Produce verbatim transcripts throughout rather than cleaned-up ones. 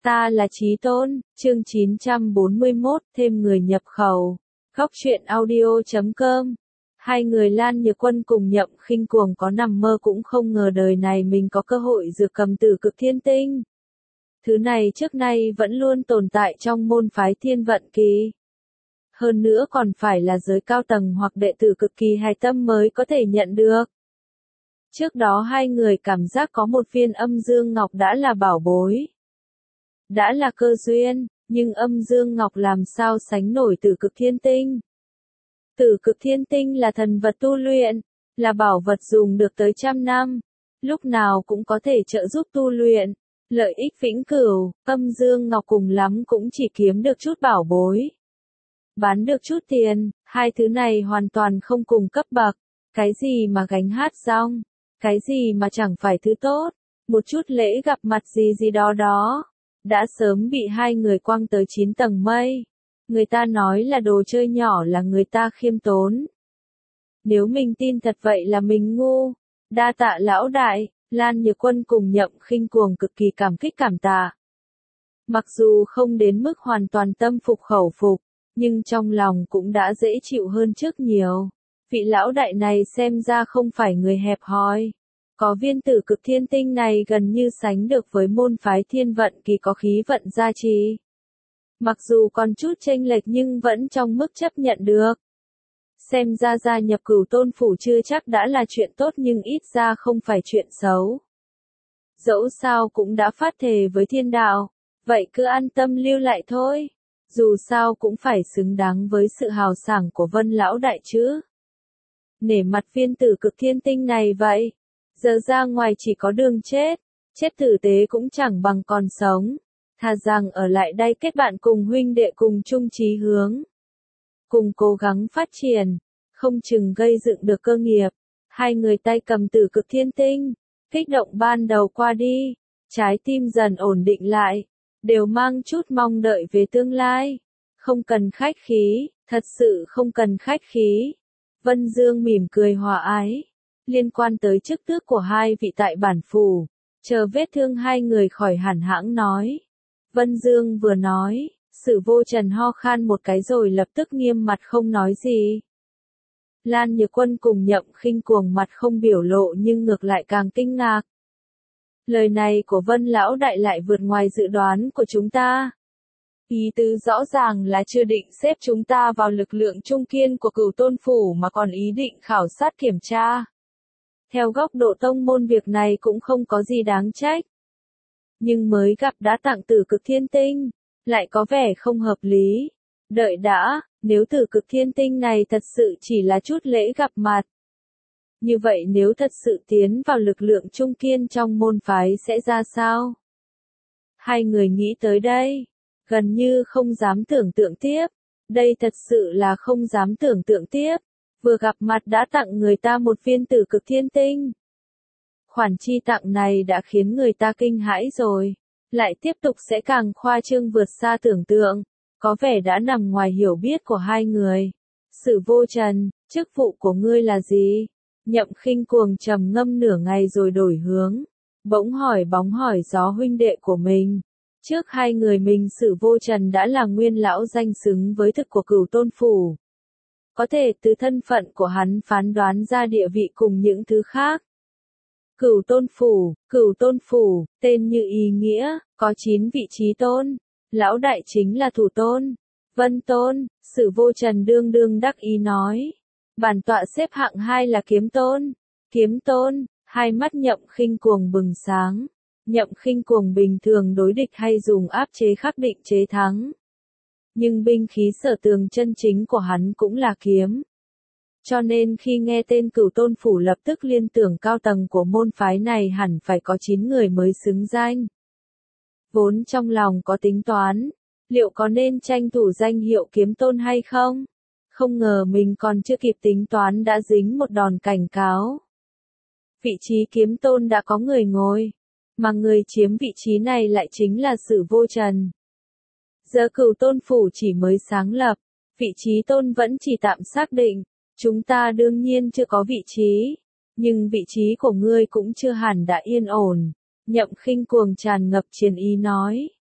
Ta là Chí Tôn, chương chín trăm bốn mươi mốt, thêm người nhập khẩu. Góc truyện audio chấm com. Hai người Lan Nhược Quân cùng Nhậm Khinh Cuồng có nằm mơ cũng không ngờ đời này mình có cơ hội dược cầm tử cực thiên tinh. Thứ này trước nay vẫn luôn tồn tại trong môn phái Thiên Vận Kỳ. Hơn nữa còn phải là giới cao tầng hoặc đệ tử cực kỳ hài tâm mới có thể nhận được. Trước đó hai người cảm giác có một viên âm dương ngọc đã là bảo bối. Đã là cơ duyên, nhưng âm dương ngọc làm sao sánh nổi tử cực thiên tinh. Tử cực thiên tinh là thần vật tu luyện, là bảo vật dùng được tới trăm năm, lúc nào cũng có thể trợ giúp tu luyện, lợi ích vĩnh cửu, âm dương ngọc cùng lắm cũng chỉ kiếm được chút bảo bối. Bán được chút tiền, hai thứ này hoàn toàn không cùng cấp bậc, cái gì mà gánh hát rong, cái gì mà chẳng phải thứ tốt, một chút lễ gặp mặt gì gì đó đó. Đã sớm bị hai người quăng tới chín tầng mây. Người ta nói là đồ chơi nhỏ là người ta khiêm tốn. Nếu mình tin thật vậy là mình ngu. Đa tạ lão đại, Lan Nhược Quân cùng Nhậm Khinh Cuồng cực kỳ cảm kích cảm tạ. Mặc dù không đến mức hoàn toàn tâm phục khẩu phục, nhưng trong lòng cũng đã dễ chịu hơn trước nhiều. Vị lão đại này xem ra không phải người hẹp hòi. Có viên tử cực thiên tinh này gần như sánh được với môn phái Thiên Vận Kỳ có khí vận gia trì. Mặc dù còn chút chênh lệch nhưng vẫn trong mức chấp nhận được. Xem ra gia nhập Cửu Tôn Phủ chưa chắc đã là chuyện tốt nhưng ít ra không phải chuyện xấu. Dẫu sao cũng đã phát thề với thiên đạo, vậy cứ an tâm lưu lại thôi. Dù sao cũng phải xứng đáng với sự hào sảng của Vân lão đại chứ. Nể mặt viên tử cực thiên tinh này vậy. Giờ ra ngoài chỉ có đường chết, chết tử tế cũng chẳng bằng còn sống, thà rằng ở lại đây kết bạn cùng huynh đệ cùng chung chí hướng. Cùng cố gắng phát triển, không chừng gây dựng được cơ nghiệp. Hai người tay cầm tử cực thiên tinh, kích động ban đầu qua đi, trái tim dần ổn định lại, đều mang chút mong đợi về tương lai. Không cần khách khí, thật sự không cần khách khí. Vân Dương mỉm cười hòa ái. Liên quan tới chức tước của hai vị tại bản phủ, chờ vết thương hai người khỏi hẳn hãng nói. Vân Dương vừa nói, Sử Vô Trần ho khan một cái rồi lập tức nghiêm mặt không nói gì. Lan Nhược Quân cùng Nhậm Khinh Cuồng mặt không biểu lộ nhưng ngược lại càng kinh ngạc. Lời này của Vân lão đại lại vượt ngoài dự đoán của chúng ta. Ý tứ rõ ràng là chưa định xếp chúng ta vào lực lượng trung kiên của Cửu Tôn Phủ mà còn ý định khảo sát kiểm tra. Theo góc độ tông môn việc này cũng không có gì đáng trách. Nhưng mới gặp đã tặng tử cực thiên tinh, lại có vẻ không hợp lý. Đợi đã, nếu tử cực thiên tinh này thật sự chỉ là chút lễ gặp mặt. Như vậy nếu thật sự tiến vào lực lượng trung kiên trong môn phái sẽ ra sao? Hai người nghĩ tới đây, gần như không dám tưởng tượng tiếp. Đây thật sự là không dám tưởng tượng tiếp. Vừa gặp mặt đã tặng người ta một viên tử cực thiên tinh. Khoản chi tặng này đã khiến người ta kinh hãi rồi. Lại tiếp tục sẽ càng khoa trương vượt xa tưởng tượng. Có vẻ đã nằm ngoài hiểu biết của hai người. Sử Vô Trần, chức vụ của ngươi là gì? Nhậm Khinh Cuồng trầm ngâm nửa ngày rồi đổi hướng. Bỗng hỏi bóng hỏi gió huynh đệ của mình. Trước hai người mình Sử Vô Trần đã là nguyên lão danh xứng với thực của Cửu Tôn Phủ. Có thể từ thân phận của hắn phán đoán ra địa vị cùng những thứ khác. Cửu Tôn Phủ, Cửu Tôn Phủ, tên như ý nghĩa, có chín vị trí tôn. Lão đại chính là thủ tôn. Vân tôn, Sử Vô Trần đương đương đắc ý nói. Bản tọa xếp hạng hai là kiếm tôn. Kiếm tôn, hai mắt Nhậm Khinh Cuồng bừng sáng. Nhậm Khinh Cuồng bình thường đối địch hay dùng áp chế khắc định chế thắng. Nhưng binh khí sở tường chân chính của hắn cũng là kiếm. Cho nên khi nghe tên Cửu Tôn Phủ lập tức liên tưởng cao tầng của môn phái này hẳn phải có chín người mới xứng danh. Vốn trong lòng có tính toán, liệu có nên tranh thủ danh hiệu kiếm tôn hay không? Không ngờ mình còn chưa kịp tính toán đã dính một đòn cảnh cáo. Vị trí kiếm tôn đã có người ngồi, mà người chiếm vị trí này lại chính là Sử Vô Trần. Giờ Cửu Tôn Phủ chỉ mới sáng lập, vị trí tôn vẫn chỉ tạm xác định, chúng ta đương nhiên chưa có vị trí, nhưng vị trí của ngươi cũng chưa hẳn đã yên ổn. Nhậm Khinh Cuồng tràn ngập chiến ý nói.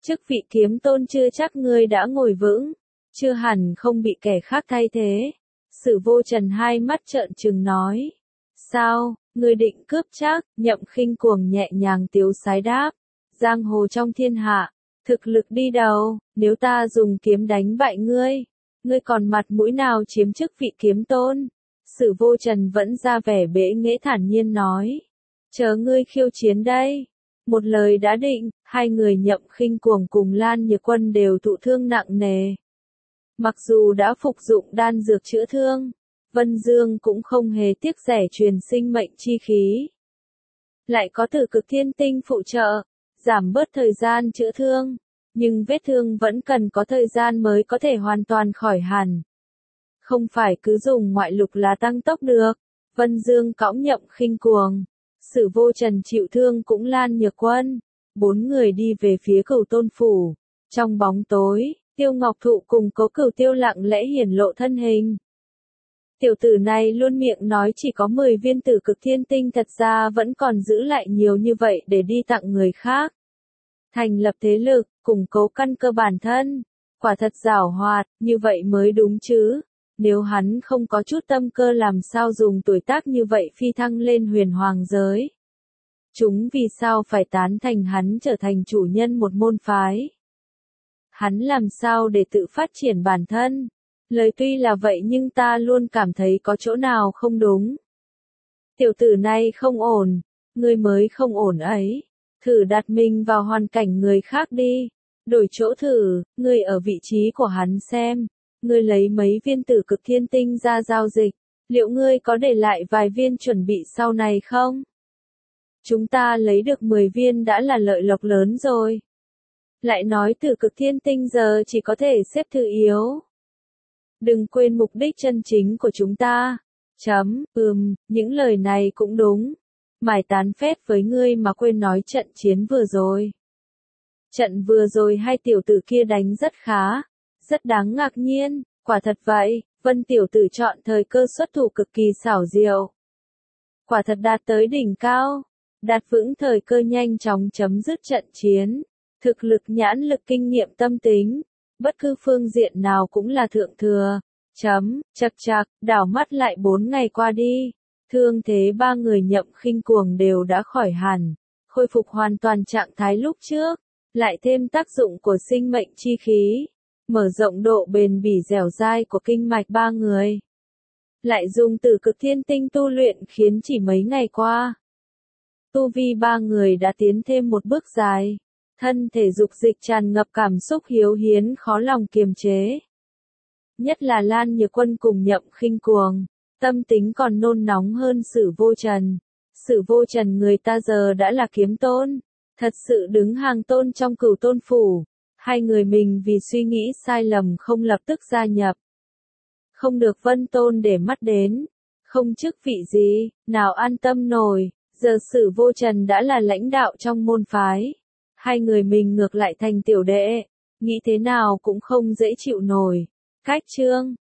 Chức vị kiếm tôn chưa chắc ngươi đã ngồi vững, chưa hẳn không bị kẻ khác thay thế. Sử Vô Trần hai mắt trợn trừng nói. Sao, ngươi định cướp chắc? Nhậm Khinh Cuồng nhẹ nhàng tiếu sái đáp. Giang hồ trong thiên hạ, thực lực đi đầu, nếu ta dùng kiếm đánh bại ngươi, ngươi còn mặt mũi nào chiếm chức vị kiếm tôn? Sử Vô Trần vẫn ra vẻ bẽ nghễ thản nhiên nói. Chờ ngươi khiêu chiến đây. Một lời đã định, hai người Nhậm Khinh Cuồng cùng Lan Nhược Quân đều thụ thương nặng nề. Mặc dù đã phục dụng đan dược chữa thương, Vân Dương cũng không hề tiếc rẻ truyền sinh mệnh chi khí. Lại có Tử Cực Thiên Tinh phụ trợ, giảm bớt thời gian chữa thương, nhưng vết thương vẫn cần có thời gian mới có thể hoàn toàn khỏi hẳn. Không phải cứ dùng ngoại lục là tăng tốc được. Vân Dương cõng Nhậm Khinh Cuồng, Sử Vô Trần chịu thương cũng Lan Nhược Quân. Bốn người đi về phía Cửu Tôn Phủ. Trong bóng tối, Tiêu Ngọc Thụ cùng Cố Cửu Tiêu lặng lẽ hiển lộ thân hình. Tiểu tử này luôn miệng nói chỉ có mười viên Tử Cực Thiên Tinh, thật ra vẫn còn giữ lại nhiều như vậy để đi tặng người khác. Thành lập thế lực, củng cố căn cơ bản thân. Quả thật giảo hoạt, như vậy mới đúng chứ. Nếu hắn không có chút tâm cơ làm sao dùng tuổi tác như vậy phi thăng lên huyền hoàng giới. Chúng vì sao phải tán thành hắn trở thành chủ nhân một môn phái. Hắn làm sao để tự phát triển bản thân. Lời tuy là vậy nhưng ta luôn cảm thấy có chỗ nào không đúng. Tiểu tử này không ổn, ngươi mới không ổn ấy. Thử đặt mình vào hoàn cảnh người khác đi. Đổi chỗ thử, ngươi ở vị trí của hắn xem. Ngươi lấy mấy viên Tử Cực Thiên Tinh ra giao dịch, liệu ngươi có để lại vài viên chuẩn bị sau này không? Chúng ta lấy được mười viên đã là lợi lộc lớn rồi. Lại nói Tử Cực Thiên Tinh giờ chỉ có thể xếp thứ yếu. Đừng quên mục đích chân chính của chúng ta. Chấm, ừm, những lời này cũng đúng. Mải tán phét với ngươi mà quên nói trận chiến vừa rồi. Trận vừa rồi hai tiểu tử kia đánh rất khá. Rất đáng ngạc nhiên, quả thật vậy, Vân tiểu tử chọn thời cơ xuất thủ cực kỳ xảo diệu. Quả thật đạt tới đỉnh cao, đạt vững thời cơ nhanh chóng chấm dứt trận chiến. Thực lực, nhãn lực, kinh nghiệm, tâm tính, bất cứ phương diện nào cũng là thượng thừa. Chấm, chật chạc, đảo mắt lại bốn ngày qua đi. Thương thế ba người Nhậm Khinh Cuồng đều đã khỏi hẳn, khôi phục hoàn toàn trạng thái lúc trước, lại thêm tác dụng của sinh mệnh chi khí. Mở rộng độ bền bỉ dẻo dai của kinh mạch ba người. Lại dùng Tử Cực Thiên Tinh tu luyện khiến chỉ mấy ngày qua. Tu vi ba người đã tiến thêm một bước dài. Thân thể dục dịch tràn ngập cảm xúc hiếu hiến khó lòng kiềm chế. Nhất là Lan Nhược Quân cùng Nhậm Khinh Cuồng. Tâm tính còn nôn nóng hơn Sử Vô Trần. Sử Vô Trần người ta giờ đã là kiếm tôn. Thật sự đứng hàng tôn trong Cửu Tôn Phủ. Hai người mình vì suy nghĩ sai lầm không lập tức gia nhập. Không được Vân Tôn để mắt đến. Không chức vị gì, nào an tâm nổi. Giờ Sử Vô Trần đã là lãnh đạo trong môn phái. Hai người mình ngược lại thành tiểu đệ. Nghĩ thế nào cũng không dễ chịu nổi. Cách chương